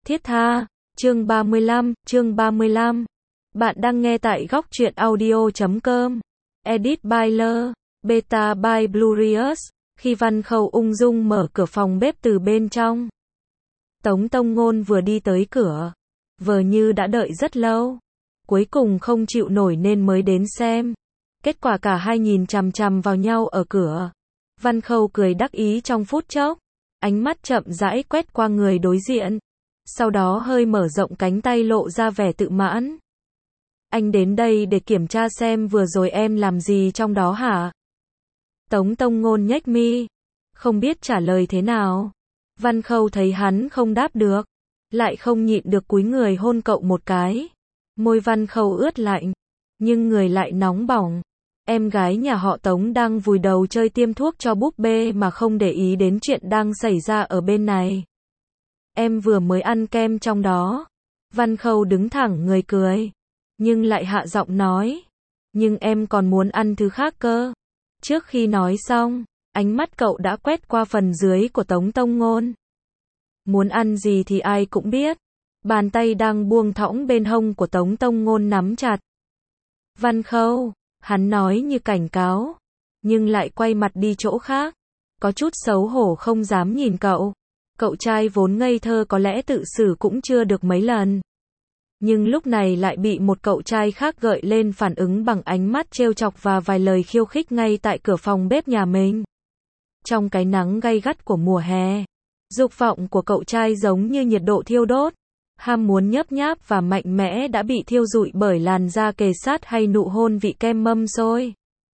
Thiết tha, chương 35. Bạn đang nghe tại góc truyện audio.com. Edit by L, Beta by Blurious. Khi Văn Khâu ung dung mở cửa phòng bếp từ bên trong, Tống Tông Ngôn vừa đi tới cửa, vờ như đã đợi rất lâu, cuối cùng không chịu nổi nên mới đến xem. Kết quả cả hai nhìn chằm chằm vào nhau ở cửa. Văn Khâu cười đắc ý trong phút chốc, ánh mắt chậm rãi quét qua người đối diện, sau đó hơi mở rộng cánh tay lộ ra vẻ tự mãn. Anh đến đây để kiểm tra xem vừa rồi em làm gì trong đó hả? Tống Tông Ngôn nhếch mi, không biết trả lời thế nào. Văn Khâu thấy hắn không đáp được, lại không nhịn được cúi người hôn cậu một cái. Môi Văn Khâu ướt lạnh, nhưng người lại nóng bỏng. Em gái nhà họ Tống đang vùi đầu chơi tiêm thuốc cho búp bê mà không để ý đến chuyện đang xảy ra ở bên này. Em vừa mới ăn kem trong đó. Văn Khâu đứng thẳng người cười, nhưng lại hạ giọng nói. Nhưng em còn muốn ăn thứ khác cơ. Trước khi nói xong, ánh mắt cậu đã quét qua phần dưới của Tống Tông Ngôn. Muốn ăn gì thì ai cũng biết. Bàn tay đang buông thõng bên hông của Tống Tông Ngôn nắm chặt. Văn Khâu, hắn nói như cảnh cáo, nhưng lại quay mặt đi chỗ khác, có chút xấu hổ không dám nhìn cậu. Cậu trai vốn ngây thơ có lẽ tự xử cũng chưa được mấy lần, nhưng lúc này lại bị một cậu trai khác gợi lên phản ứng bằng ánh mắt trêu chọc và vài lời khiêu khích ngay tại cửa phòng bếp nhà mình. Trong cái nắng gay gắt của mùa hè, dục vọng của cậu trai giống như nhiệt độ thiêu đốt, ham muốn nhấp nháp và mạnh mẽ đã bị thiêu rụi bởi làn da kề sát hay nụ hôn vị kem mâm xôi.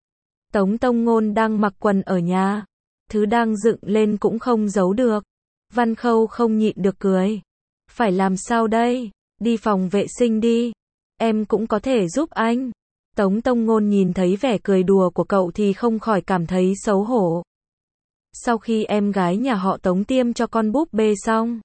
Tống Tông Ngôn đang mặc quần ở nhà, thứ đang dựng lên cũng không giấu được. Văn Khâu không nhịn được cười. Phải làm sao đây? Đi phòng vệ sinh đi. Em cũng có thể giúp anh. Tống Tông Ngôn nhìn thấy vẻ cười đùa của cậu thì không khỏi cảm thấy xấu hổ. Sau khi em gái nhà họ Tống tiêm cho con búp bê xong,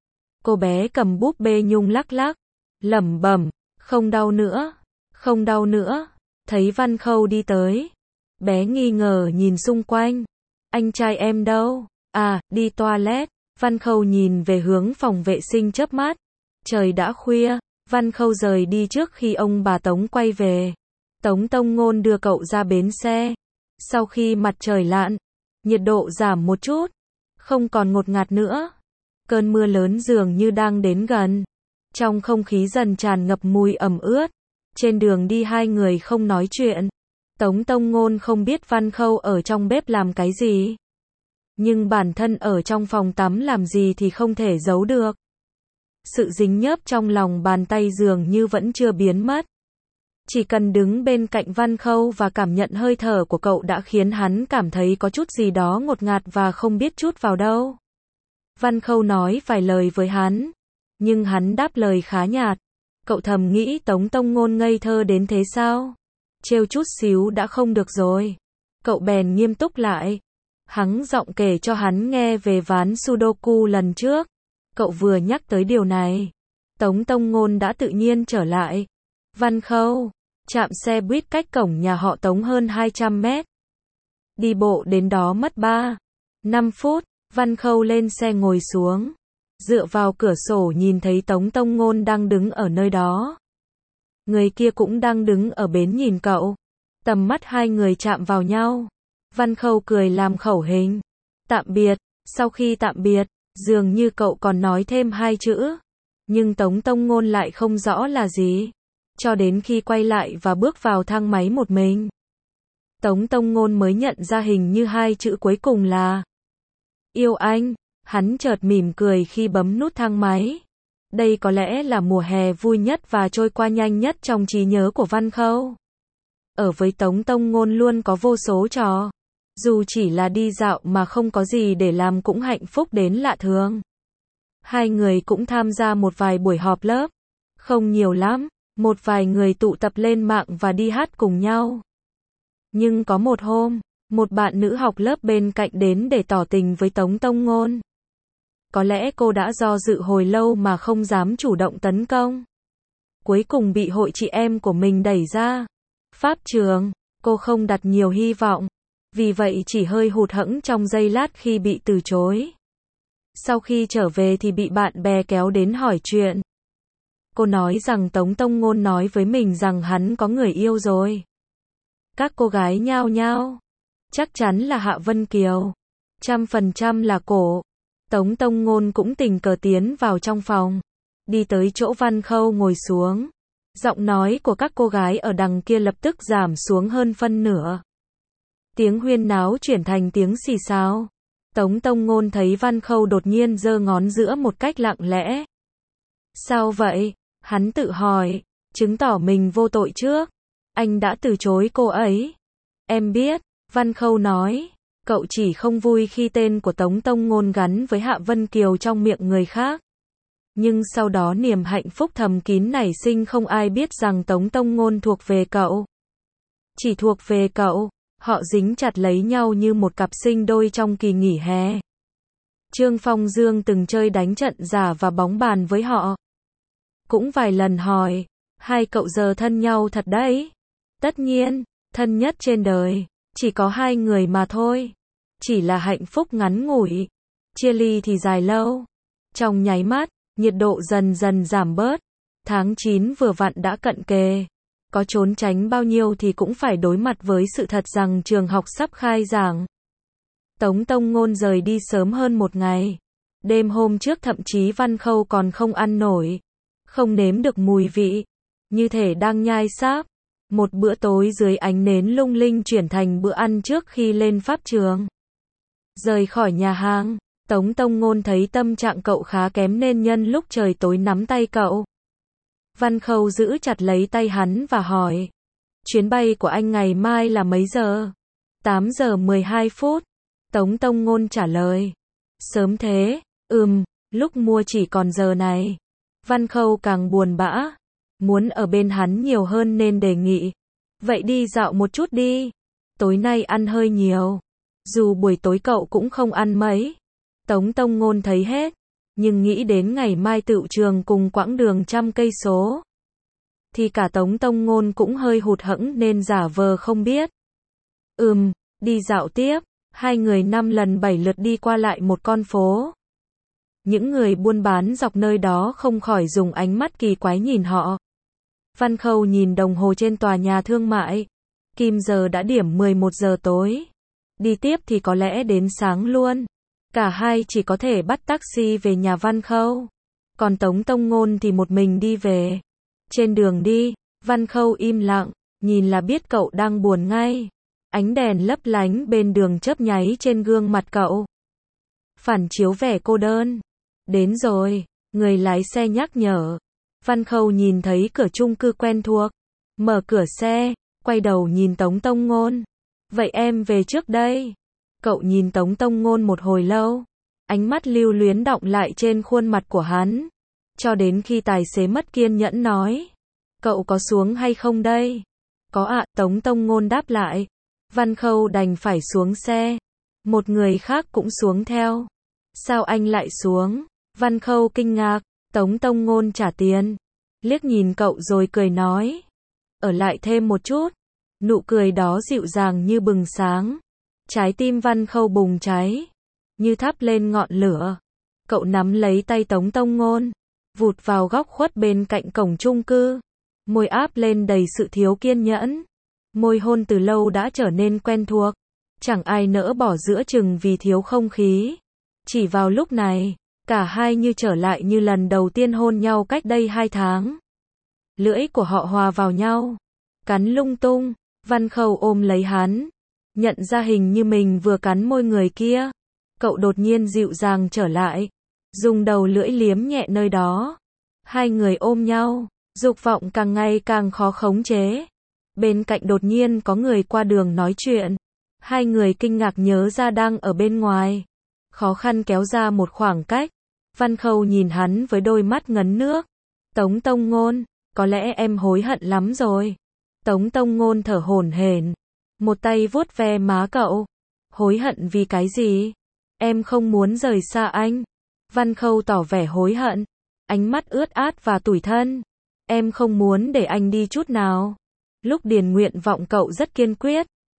cô bé cầm búp bê nhung lắc lắc, lẩm bẩm, không đau nữa, không đau nữa. Thấy Văn Khâu đi tới, bé nghi ngờ nhìn xung quanh. Anh trai em đâu? À, đi toilet. Văn Khâu nhìn về hướng phòng vệ sinh chớp mắt. Trời đã khuya, Văn Khâu rời đi trước khi ông bà Tống quay về. Tống Tông Ngôn đưa cậu ra bến xe. Sau khi mặt trời lặn, nhiệt độ giảm một chút, không còn ngột ngạt nữa. Cơn mưa lớn dường như đang đến gần. Trong không khí dần tràn ngập mùi ẩm ướt. Trên đường đi hai người không nói chuyện. Tống Tông Ngôn không biết Văn Khâu ở trong bếp làm cái gì, nhưng bản thân ở trong phòng tắm làm gì thì không thể giấu được. Sự dính nhớp trong lòng bàn tay dường như vẫn chưa biến mất. Chỉ cần đứng bên cạnh Văn Khâu và cảm nhận hơi thở của cậu đã khiến hắn cảm thấy có chút gì đó ngột ngạt và không biết chút vào đâu. Văn Khâu nói vài lời với hắn, nhưng hắn đáp lời khá nhạt. Cậu thầm nghĩ Tống Tông Ngôn ngây thơ đến thế sao? Trêu chút xíu đã không được rồi. Cậu bèn nghiêm túc lại. Hắn giọng kể cho hắn nghe về ván Sudoku lần trước. Cậu vừa nhắc tới điều này, Tống Tông Ngôn đã tự nhiên trở lại. Văn Khâu, trạm xe buýt cách cổng nhà họ Tống hơn 200 mét. Đi bộ đến đó mất 3-5 phút. Văn Khâu lên xe ngồi xuống, dựa vào cửa sổ nhìn thấy Tống Tông Ngôn đang đứng ở nơi đó. Người kia cũng đang đứng ở bến nhìn cậu. Tầm mắt hai người chạm vào nhau. Văn Khâu cười làm khẩu hình. Tạm biệt. Sau khi tạm biệt, dường như cậu còn nói thêm hai chữ, nhưng Tống Tông Ngôn lại không rõ là gì. Cho đến khi quay lại và bước vào thang máy một mình, Tống Tông Ngôn mới nhận ra hình như hai chữ cuối cùng là yêu anh. Hắn chợt mỉm cười khi bấm nút thang máy. Đây có lẽ là mùa hè vui nhất và trôi qua nhanh nhất trong trí nhớ của Văn Khâu. Ở với Tống Tông Ngôn luôn có vô số trò. Dù chỉ là đi dạo mà không có gì để làm cũng hạnh phúc đến lạ thường. Hai người cũng tham gia một vài buổi họp lớp. Không nhiều lắm, một vài người tụ tập lên mạng và đi hát cùng nhau. Nhưng có một hôm, một bạn nữ học lớp bên cạnh đến để tỏ tình với Tống Tông Ngôn. Có lẽ cô đã do dự hồi lâu mà không dám chủ động tấn công. Cuối cùng bị hội chị em của mình đẩy ra. Pháp trường, cô không đặt nhiều hy vọng. Vì vậy chỉ hơi hụt hẫng trong giây lát khi bị từ chối. Sau khi trở về thì bị bạn bè kéo đến hỏi chuyện. Cô nói rằng Tống Tông Ngôn nói với mình rằng hắn có người yêu rồi. Các cô gái nhao nhao. Chắc chắn là Hạ Vân Kiều. 100% là cổ. Tống Tông Ngôn cũng tình cờ tiến vào trong phòng. Đi tới chỗ Văn Khâu ngồi xuống. Giọng nói của các cô gái ở đằng kia lập tức giảm xuống hơn phân nửa. Tiếng huyên náo chuyển thành tiếng xì xào. Tống Tông Ngôn thấy Văn Khâu đột nhiên giơ ngón giữa một cách lặng lẽ. Sao vậy? Hắn tự hỏi, chứng tỏ mình vô tội trước. Anh đã từ chối cô ấy. Em biết, Văn Khâu nói. Cậu chỉ không vui khi tên của Tống Tông Ngôn gắn với Hạ Vân Kiều trong miệng người khác. Nhưng sau đó niềm hạnh phúc thầm kín nảy sinh, không ai biết rằng Tống Tông Ngôn thuộc về cậu. Chỉ thuộc về cậu. Họ dính chặt lấy nhau như một cặp sinh đôi trong kỳ nghỉ hè. Trương Phong Dương từng chơi đánh trận giả và bóng bàn với họ. Cũng vài lần hỏi, hai cậu giờ thân nhau thật đấy. Tất nhiên, thân nhất trên đời, chỉ có hai người mà thôi. Chỉ là hạnh phúc ngắn ngủi, chia ly thì dài lâu. Trong nháy mắt, nhiệt độ dần dần giảm bớt. Tháng 9 vừa vặn đã cận kề. Có trốn tránh bao nhiêu thì cũng phải đối mặt với sự thật rằng trường học sắp khai giảng. Tống Tông Ngôn rời đi sớm hơn một ngày. Đêm hôm trước thậm chí Văn Khâu còn không ăn nổi. Không nếm được mùi vị. Như thể đang nhai sáp. Một bữa tối dưới ánh nến lung linh chuyển thành bữa ăn trước khi lên pháp trường. Rời khỏi nhà hàng, Tống Tông Ngôn thấy tâm trạng cậu khá kém nên nhân lúc trời tối nắm tay cậu. Văn Khâu giữ chặt lấy tay hắn và hỏi. Chuyến bay của anh ngày mai là mấy giờ? 8 giờ 12 phút. Tống Tông Ngôn trả lời. Sớm thế, lúc mua chỉ còn giờ này. Văn Khâu càng buồn bã. Muốn ở bên hắn nhiều hơn nên đề nghị. Vậy đi dạo một chút đi. Tối nay ăn hơi nhiều. Dù buổi tối cậu cũng không ăn mấy. Tống Tông Ngôn thấy hết. Nhưng nghĩ đến ngày mai tựu trường cùng quãng đường 100 cây số. Thì cả Tống Tông Ngôn cũng hơi hụt hẫng nên giả vờ không biết. Đi dạo tiếp. Hai người 5 lần 7 lượt đi qua lại một con phố. Những người buôn bán dọc nơi đó không khỏi dùng ánh mắt kỳ quái nhìn họ. Văn Khâu nhìn đồng hồ trên tòa nhà thương mại. Kim giờ đã điểm 11 giờ tối. Đi tiếp thì có lẽ đến sáng luôn. Cả hai chỉ có thể bắt taxi về nhà Văn Khâu. Còn Tống Tông Ngôn thì một mình đi về. Trên đường đi, Văn Khâu im lặng, nhìn là biết cậu đang buồn ngay. Ánh đèn lấp lánh bên đường chớp nháy trên gương mặt cậu. Phản chiếu vẻ cô đơn. Đến rồi, người lái xe nhắc nhở. Văn Khâu nhìn thấy cửa chung cư quen thuộc. Mở cửa xe, quay đầu nhìn Tống Tông Ngôn. Vậy em về trước đây. Cậu nhìn Tống Tông Ngôn một hồi lâu. Ánh mắt lưu luyến đọng lại trên khuôn mặt của hắn. Cho đến khi tài xế mất kiên nhẫn nói. Cậu có xuống hay không đây? Có ạ, Tống Tông Ngôn đáp lại. Văn Khâu đành phải xuống xe. Một người khác cũng xuống theo. Sao anh lại xuống? Văn Khâu kinh ngạc. Tống Tông Ngôn trả tiền. Liếc nhìn cậu rồi cười nói. Ở lại thêm một chút. Nụ cười đó dịu dàng như bừng sáng. Trái tim Văn Khâu bùng cháy. Như thắp lên ngọn lửa. Cậu nắm lấy tay Tống Tông Ngôn. Vụt vào góc khuất bên cạnh cổng chung cư. Môi áp lên đầy sự thiếu kiên nhẫn. Môi hôn từ lâu đã trở nên quen thuộc. Chẳng ai nỡ bỏ giữa chừng vì thiếu không khí. Chỉ vào lúc này, cả hai như trở lại như lần đầu tiên hôn nhau cách đây 2 tháng. Lưỡi của họ hòa vào nhau. Cắn lung tung. Văn Khâu ôm lấy hắn. Nhận ra hình như mình vừa cắn môi người kia. Cậu đột nhiên dịu dàng trở lại. Dùng đầu lưỡi liếm nhẹ nơi đó. Hai người ôm nhau. Dục vọng càng ngày càng khó khống chế. Bên cạnh đột nhiên có người qua đường nói chuyện. Hai người kinh ngạc nhớ ra đang ở bên ngoài. Khó khăn kéo ra một khoảng cách. Văn Khâu nhìn hắn với đôi mắt ngấn nước. Tống Tông Ngôn, có lẽ em hối hận lắm rồi. Tống Tông Ngôn thở hổn hển. Một tay vuốt ve má cậu. Hối hận vì cái gì? Em không muốn rời xa anh. Văn Khâu tỏ vẻ hối hận. Ánh mắt ướt át và tủi thân. Em không muốn để anh đi chút nào. Lúc điền nguyện vọng cậu rất kiên quyết.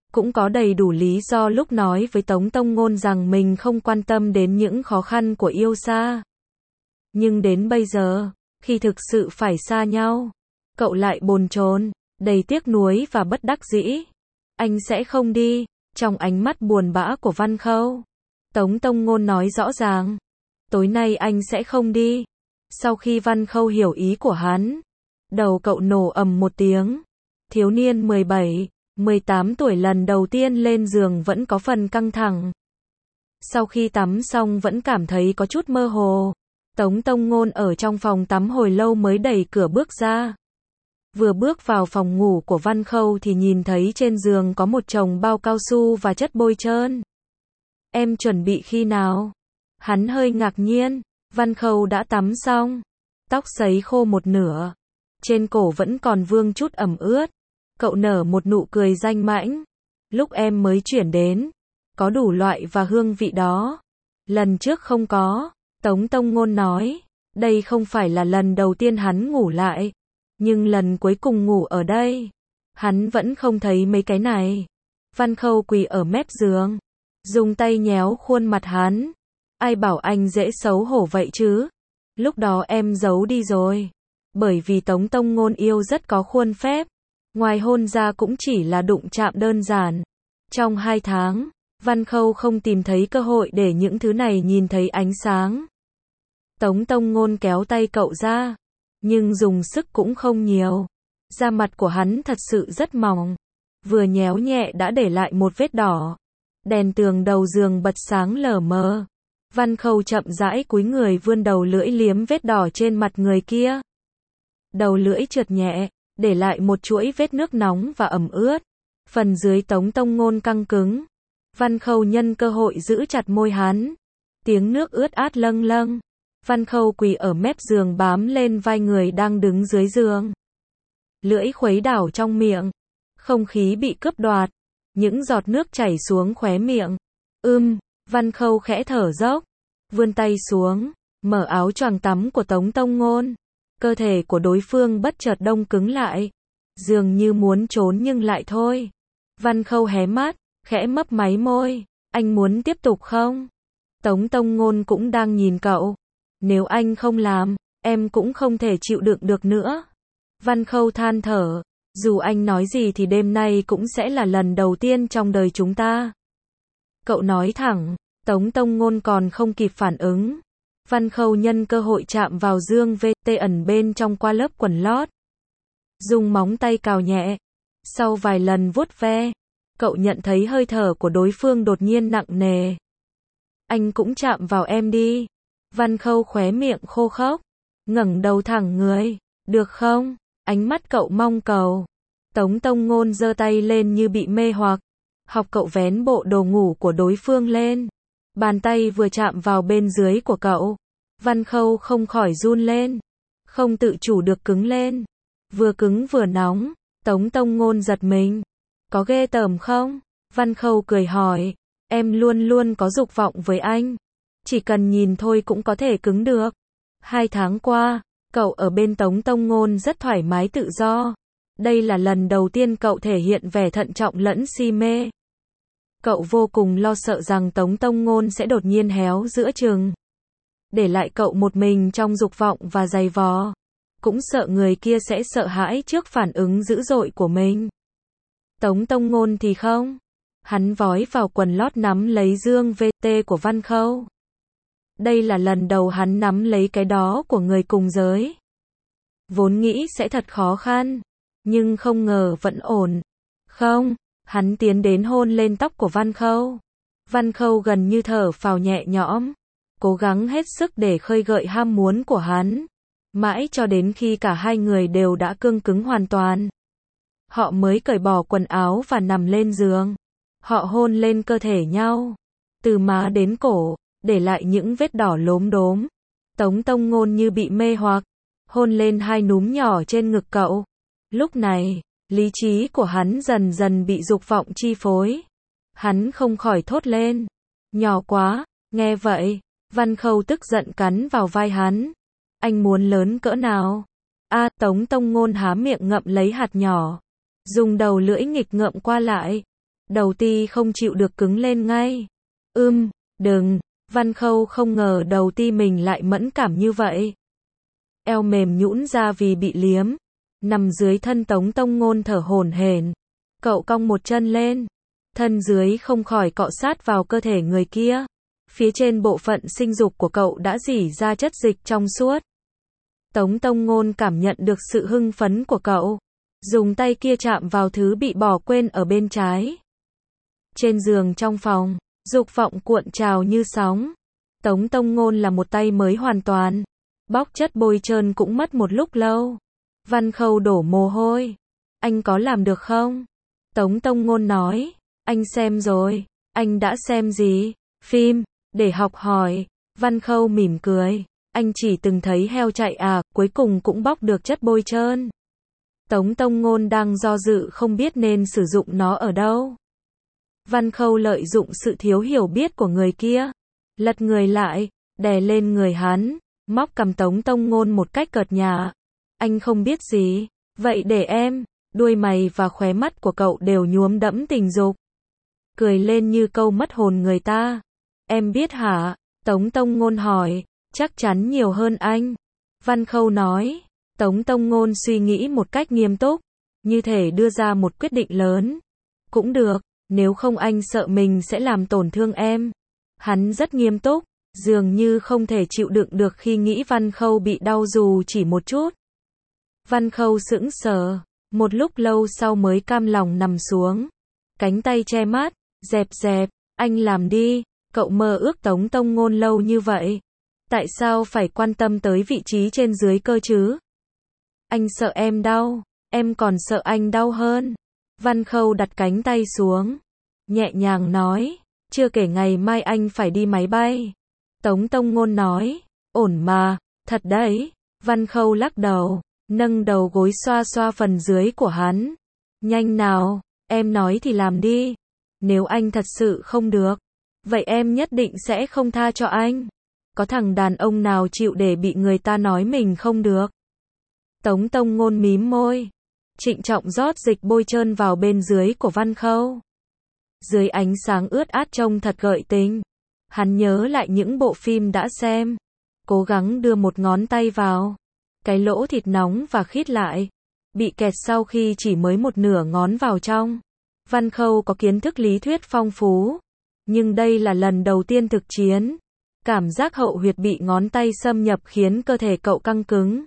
cũng có đầy đủ lý do lúc nói với Tống Tông Ngôn rằng mình không quan tâm đến những khó khăn của yêu xa. Nhưng đến bây giờ, khi thực sự phải xa nhau, cậu lại bồn chồn, đầy tiếc nuối và bất đắc dĩ. Anh sẽ không đi. Trong ánh mắt buồn bã của Văn Khâu, Tống Tông Ngôn nói rõ ràng, tối nay anh sẽ không đi. Sau khi Văn Khâu hiểu ý của hắn, đầu cậu nổ ầm một tiếng. Thiếu niên 17, 18 tuổi lần đầu tiên lên giường vẫn có phần căng thẳng. Sau khi tắm xong vẫn cảm thấy có chút mơ hồ. Tống Tông Ngôn ở trong phòng tắm hồi lâu mới đẩy cửa bước ra. Vừa bước vào phòng ngủ của Văn Khâu thì nhìn thấy trên giường có một chồng bao cao su và chất bôi trơn. Em chuẩn bị khi nào? Hắn hơi ngạc nhiên. Văn Khâu đã tắm xong, tóc sấy khô một nửa, trên cổ vẫn còn vương chút ẩm ướt. Cậu nở một nụ cười danh mãnh. Lúc em mới chuyển đến, có đủ loại và hương vị đó. Lần trước không có. Tống Tông Ngôn nói, đây không phải là lần đầu tiên hắn ngủ lại, nhưng lần cuối cùng ngủ ở đây, hắn vẫn không thấy mấy cái này. Văn Khâu quỳ ở mép giường, dùng tay nhéo khuôn mặt hắn. Ai bảo anh dễ xấu hổ vậy chứ? Lúc đó em giấu đi rồi. Bởi vì Tống Tông Ngôn yêu rất có khuôn phép. Ngoài hôn ra cũng chỉ là đụng chạm đơn giản. Trong 2 tháng, Văn Khâu không tìm thấy cơ hội để những thứ này nhìn thấy ánh sáng. Tống Tông Ngôn kéo tay cậu ra, nhưng dùng sức cũng không nhiều. Da mặt của hắn thật sự rất mỏng. Vừa nhéo nhẹ đã để lại một vết đỏ. Đèn tường đầu giường bật sáng lờ mờ. Văn Khâu chậm rãi cúi người vươn đầu lưỡi liếm vết đỏ trên mặt người kia. Đầu lưỡi trượt nhẹ, để lại một chuỗi vết nước nóng và ẩm ướt. Phần dưới Tống Tông Ngôn căng cứng. Văn Khâu nhân cơ hội giữ chặt môi hắn. Tiếng nước ướt át lâng lâng. Văn Khâu quỳ ở mép giường bám lên vai người đang đứng dưới giường. Lưỡi khuấy đảo trong miệng. Không khí bị cướp đoạt. Những giọt nước chảy xuống khóe miệng. Văn Khâu khẽ thở dốc. Vươn tay xuống, mở áo choàng tắm của Tống Tông Ngôn. Cơ thể của đối phương bất chợt đông cứng lại. Dường như muốn trốn nhưng lại thôi. Văn Khâu hé mắt, khẽ mấp máy môi. Anh muốn tiếp tục không? Tống Tông Ngôn cũng đang nhìn cậu. Nếu anh không làm, em cũng không thể chịu đựng được nữa. Văn Khâu than thở. Dù anh nói gì thì đêm nay cũng sẽ là lần đầu tiên trong đời chúng ta. Cậu nói thẳng. Tống Tông Ngôn còn không kịp phản ứng. Văn Khâu nhân cơ hội chạm vào dương VT ẩn bên trong qua lớp quần lót. Dùng móng tay cào nhẹ. Sau vài lần vuốt ve, cậu nhận thấy hơi thở của đối phương đột nhiên nặng nề. Anh cũng chạm vào em đi. Văn Khâu khóe miệng khô khốc, ngẩng đầu thẳng người. Được không? Ánh mắt cậu mong cầu. Tống Tông Ngôn giơ tay lên như bị mê hoặc. Học cậu vén bộ đồ ngủ của đối phương lên. Bàn tay vừa chạm vào bên dưới của cậu. Văn Khâu không khỏi run lên. Không tự chủ được cứng lên. Vừa cứng vừa nóng. Tống Tông Ngôn giật mình. Có ghê tởm không? Văn Khâu cười hỏi. Em luôn luôn có dục vọng với anh. Chỉ cần nhìn thôi cũng có thể cứng được. 2 tháng qua, cậu ở bên Tống Tông Ngôn rất thoải mái tự do. Đây là lần đầu tiên cậu thể hiện vẻ thận trọng lẫn si mê. Cậu vô cùng lo sợ rằng Tống Tông Ngôn sẽ đột nhiên héo giữa chừng. Để lại cậu một mình trong dục vọng và giày vò. Cũng sợ người kia sẽ sợ hãi trước phản ứng dữ dội của mình. Tống Tông Ngôn thì không. Hắn vói vào quần lót nắm lấy dương VT của Văn Khâu. Đây là lần đầu hắn nắm lấy cái đó của người cùng giới. Vốn nghĩ sẽ thật khó khăn. Nhưng không ngờ vẫn ổn. Không. Hắn tiến đến hôn lên tóc của Văn Khâu. Văn Khâu gần như thở phào nhẹ nhõm. Cố gắng hết sức để khơi gợi ham muốn của hắn. Mãi cho đến khi cả hai người đều đã cương cứng hoàn toàn. Họ mới cởi bỏ quần áo và nằm lên giường. Họ hôn lên cơ thể nhau. Từ má đến cổ, để lại những vết đỏ lốm đốm. Tống Tông Ngôn như bị mê hoặc. Hôn lên hai núm nhỏ trên ngực cậu. Lúc này, lý trí của hắn dần dần bị dục vọng chi phối. Hắn không khỏi thốt lên. Nhỏ quá, nghe vậy. Văn Khâu tức giận cắn vào vai hắn. Anh muốn lớn cỡ nào? Tống Tông Ngôn há miệng ngậm lấy hạt nhỏ. Dùng đầu lưỡi nghịch ngợm qua lại. Đầu ti không chịu được cứng lên ngay. Đừng. Văn Khâu không ngờ đầu ti mình lại mẫn cảm như vậy. Eo mềm nhũn ra vì bị liếm. Nằm dưới thân Tống Tông Ngôn thở hổn hển. Cậu cong một chân lên. Thân dưới không khỏi cọ sát vào cơ thể người kia. Phía trên bộ phận sinh dục của cậu đã rỉ ra chất dịch trong suốt. Tống Tông Ngôn cảm nhận được sự hưng phấn của cậu. Dùng tay kia chạm vào thứ bị bỏ quên ở bên trái. Trên giường trong phòng, dục vọng cuộn trào như sóng. Tống Tông Ngôn là một tay mới hoàn toàn. Bóc chất bôi trơn cũng mất một lúc lâu. Văn Khâu đổ mồ hôi. Anh có làm được không? Tống Tông Ngôn nói. Anh xem rồi. Anh đã xem gì? Phim. Để học hỏi. Văn Khâu mỉm cười. Anh chỉ từng thấy heo chạy à, cuối cùng cũng bóc được chất bôi trơn. Tống Tông Ngôn đang do dự không biết nên sử dụng nó ở đâu. Văn Khâu lợi dụng sự thiếu hiểu biết của người kia. Lật người lại, đè lên người hắn, móc cằm Tống Tông Ngôn một cách cợt nhả. Anh không biết gì, vậy để em. Đuôi mày và khóe mắt của cậu đều nhuốm đẫm tình dục. Cười lên như câu mất hồn người ta. Em biết hả? Tống Tông Ngôn hỏi. Chắc chắn nhiều hơn anh. Văn Khâu nói. Tống Tông Ngôn suy nghĩ một cách nghiêm túc, như thể đưa ra một quyết định lớn. Cũng được, nếu không anh sợ mình sẽ làm tổn thương em. Hắn rất nghiêm túc, dường như không thể chịu đựng được khi nghĩ Văn Khâu bị đau dù chỉ một chút. Văn Khâu sững sờ, một lúc lâu sau mới cam lòng nằm xuống. Cánh tay che mắt, dẹp dẹp, anh làm đi, cậu mơ ước Tống Tông Ngôn lâu như vậy. Tại sao phải quan tâm tới vị trí trên dưới cơ chứ? Anh sợ em đau, em còn sợ anh đau hơn. Văn Khâu đặt cánh tay xuống, nhẹ nhàng nói, chưa kể ngày mai anh phải đi máy bay. Tống Tông Ngôn nói, ổn mà, thật đấy. Văn Khâu lắc đầu, nâng đầu gối xoa xoa phần dưới của hắn. Nhanh nào, em nói thì làm đi. Nếu anh thật sự không được, vậy em nhất định sẽ không tha cho anh. Có thằng đàn ông nào chịu để bị người ta nói mình không được? Tống Tông Ngôn mím môi, trịnh trọng rót dịch bôi trơn vào bên dưới của Văn Khâu. Dưới ánh sáng ướt át trông thật gợi tình. Hắn nhớ lại những bộ phim đã xem, cố gắng đưa một ngón tay vào. Cái lỗ thịt nóng và khít lại, bị kẹt sau khi chỉ mới một nửa ngón vào trong. Văn Khâu có kiến thức lý thuyết phong phú, nhưng đây là lần đầu tiên thực chiến. Cảm giác hậu huyệt bị ngón tay xâm nhập khiến cơ thể cậu căng cứng.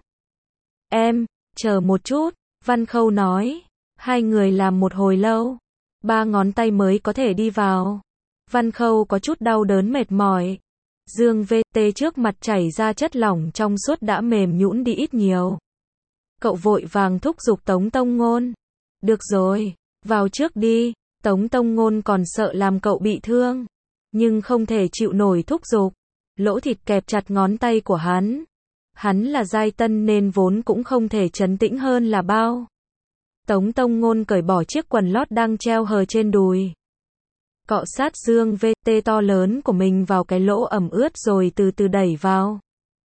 Em, chờ một chút, Văn Khâu nói. Hai người làm một hồi lâu, 3 ngón tay mới có thể đi vào. Văn Khâu có chút đau đớn mệt mỏi. Dương VT trước mặt chảy ra chất lỏng trong suốt đã mềm nhũn đi ít nhiều. Cậu vội vàng thúc giục Tống Tông Ngôn. Được rồi, vào trước đi. Tống Tông Ngôn còn sợ làm cậu bị thương, nhưng không thể chịu nổi thúc giục. Lỗ thịt kẹp chặt ngón tay của hắn. Hắn là giai tân nên vốn cũng không thể trấn tĩnh hơn là bao. Tống Tông Ngôn cởi bỏ chiếc quần lót đang treo hờ trên đùi. Cọ sát dương VT to lớn của mình vào cái lỗ ẩm ướt rồi từ từ đẩy vào.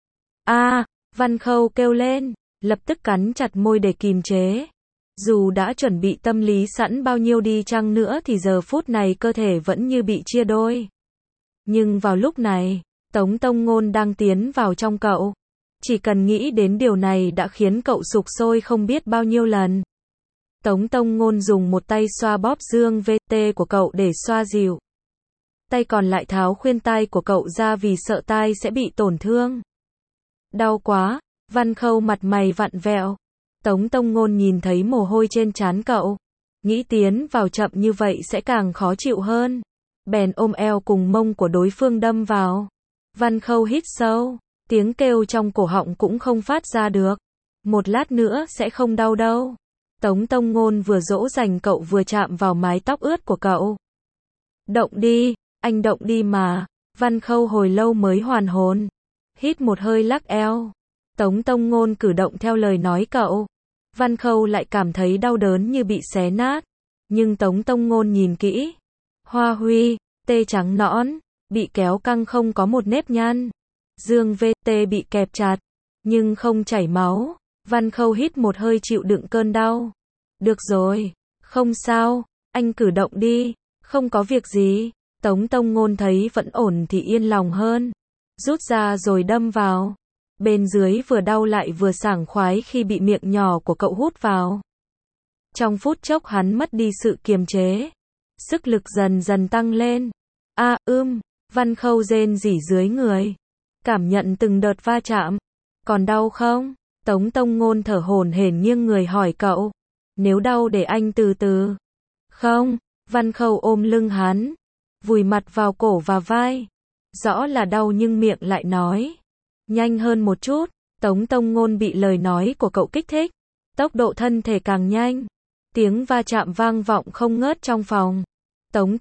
Văn Khâu kêu lên, lập tức cắn chặt môi để kìm chế. Dù đã chuẩn bị tâm lý sẵn bao nhiêu đi chăng nữa thì giờ phút này cơ thể vẫn như bị chia đôi. Nhưng vào lúc này, Tống Tông Ngôn đang tiến vào trong cậu. Chỉ cần nghĩ đến điều này đã khiến cậu sục sôi không biết bao nhiêu lần. Tống Tông Ngôn dùng một tay xoa bóp dương VT của cậu để xoa dịu. Tay còn lại tháo khuyên tai của cậu ra vì sợ tai sẽ bị tổn thương. Đau quá, Văn Khâu mặt mày vặn vẹo. Tống Tông Ngôn nhìn thấy mồ hôi trên trán cậu, nghĩ tiến vào chậm như vậy sẽ càng khó chịu hơn. Bèn ôm eo cùng mông của đối phương đâm vào. Văn Khâu hít sâu, tiếng kêu trong cổ họng cũng không phát ra được. Một lát nữa sẽ không đau đâu. Tống Tông Ngôn vừa dỗ dành cậu vừa chạm vào mái tóc ướt của cậu. Động đi, anh động đi mà. Văn Khâu hồi lâu mới hoàn hồn. Hít một hơi lắc eo. Tống Tông Ngôn cử động theo lời nói cậu. Văn Khâu lại cảm thấy đau đớn như bị xé nát. Nhưng Tống Tông Ngôn nhìn kỹ. Hoa huy, tê trắng nõn, bị kéo căng không có một nếp nhăn. Dương VT bị kẹp chặt, nhưng không chảy máu. Văn Khâu hít một hơi chịu đựng cơn đau. Được rồi, không sao, anh cử động đi. Không có việc gì. Tống Tông Ngôn thấy vẫn ổn thì yên lòng hơn. Rút ra rồi đâm vào. Bên dưới vừa đau lại vừa sảng khoái khi bị miệng nhỏ của cậu hút vào. Trong phút chốc hắn mất đi sự kiềm chế. Sức lực dần dần tăng lên. Văn Khâu rên rỉ dưới người. Cảm nhận từng đợt va chạm. Còn đau không? Tống Tông Ngôn thở hổn hển nghiêng người hỏi cậu. Nếu đau để anh từ từ. Không, Văn Khâu ôm lưng hắn. Vùi mặt vào cổ và vai. Rõ là đau nhưng miệng lại nói. Nhanh hơn một chút. Tống Tông Ngôn bị lời nói của cậu kích thích. Tốc độ thân thể càng nhanh. Tiếng va chạm vang vọng không ngớt trong phòng. Tống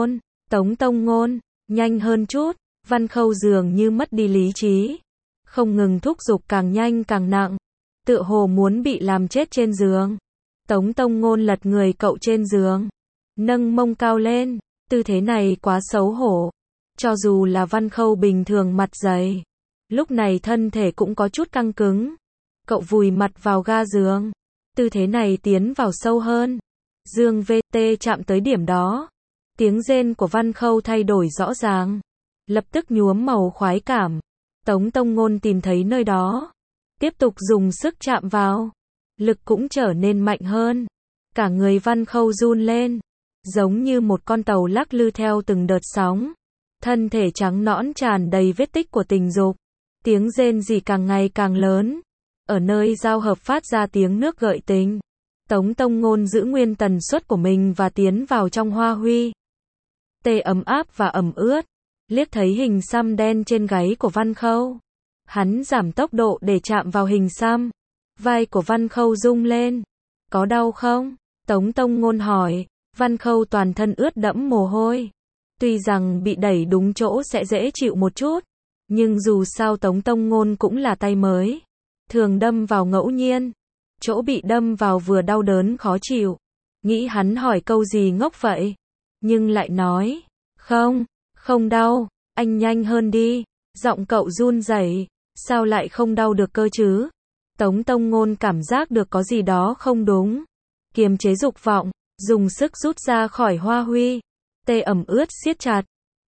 Tông Ngôn, nhanh hơn chút. Văn Khâu dường như mất đi lý trí. Không ngừng thúc giục càng nhanh càng nặng. Tựa hồ muốn bị làm chết trên giường. Tống Tông Ngôn lật người cậu trên giường. Nâng mông cao lên. Tư thế này quá xấu hổ. Cho dù là Văn Khâu bình thường mặt dày. Lúc này thân thể cũng có chút căng cứng. Cậu vùi mặt vào ga giường. Tư thế này tiến vào sâu hơn. Dương VT chạm tới điểm đó. Tiếng rên của Văn Khâu thay đổi rõ ràng. Lập tức nhuốm màu khoái cảm. Tống Tông Ngôn tìm thấy nơi đó. Tiếp tục dùng sức chạm vào. Lực cũng trở nên mạnh hơn. Cả người Văn Khâu run lên. Giống như một con tàu lắc lư theo từng đợt sóng. Thân thể trắng nõn tràn đầy vết tích của tình dục. Tiếng rên rỉ càng ngày càng lớn. Ở nơi giao hợp phát ra tiếng nước gợi tình. Tống Tông Ngôn giữ nguyên tần suất của mình và tiến vào trong hoa huy. Tê ấm áp và ẩm ướt. Liếc thấy hình xăm đen trên gáy của Văn Khâu. Hắn giảm tốc độ để chạm vào hình xăm. Vai của Văn Khâu rung lên. Có đau không? Tống Tông Ngôn hỏi. Văn Khâu toàn thân ướt đẫm mồ hôi. Tuy rằng bị đẩy đúng chỗ sẽ dễ chịu một chút. Nhưng dù sao Tống Tông Ngôn cũng là tay mới. Thường đâm vào ngẫu nhiên. Chỗ bị đâm vào vừa đau đớn khó chịu. Nghĩ hắn hỏi câu gì ngốc vậy. Nhưng lại nói. Không đau. Anh nhanh hơn đi. Giọng cậu run rẩy. Sao lại không đau được cơ chứ? Tống Tông Ngôn cảm giác được có gì đó không đúng. Kiềm chế dục vọng. Dùng sức rút ra khỏi hoa huy. Tê ẩm ướt siết chặt.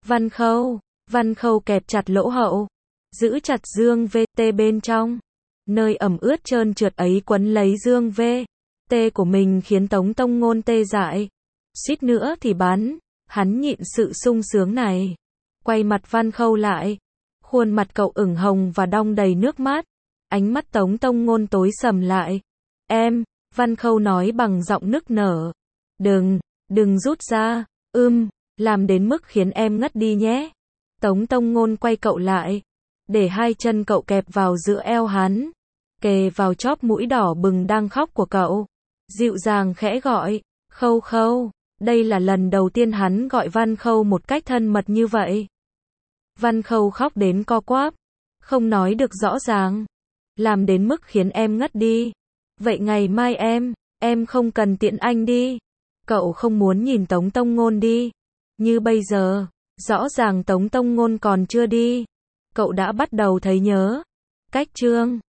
Văn Khâu kẹp chặt lỗ hậu. Giữ chặt dương VT bên trong. Nơi ẩm ướt trơn trượt ấy quấn lấy dương VT của mình khiến Tống Tông Ngôn tê dại. Suýt nữa thì bắn. Hắn nhịn sự sung sướng này. Quay mặt Văn Khâu lại. Khuôn mặt cậu ửng hồng và đong đầy nước mắt. Ánh mắt Tống Tông Ngôn tối sầm lại. Văn Khâu nói bằng giọng nức nở. Đừng rút ra. Làm đến mức khiến em ngất đi nhé. Tống Tông Ngôn quay cậu lại. Để hai chân cậu kẹp vào giữa eo hắn. Kề vào chóp mũi đỏ bừng đang khóc của cậu. Dịu dàng khẽ gọi. Khâu. Đây là lần đầu tiên hắn gọi Văn Khâu một cách thân mật như vậy. Văn Khâu khóc đến co quắp. Không nói được rõ ràng. Làm đến mức khiến em ngất đi. Vậy ngày mai em không cần tiện anh đi. Cậu không muốn nhìn Tống Tông Ngôn đi. Như bây giờ, rõ ràng Tống Tông Ngôn còn chưa đi. Cậu đã bắt đầu thấy nhớ. Cách chương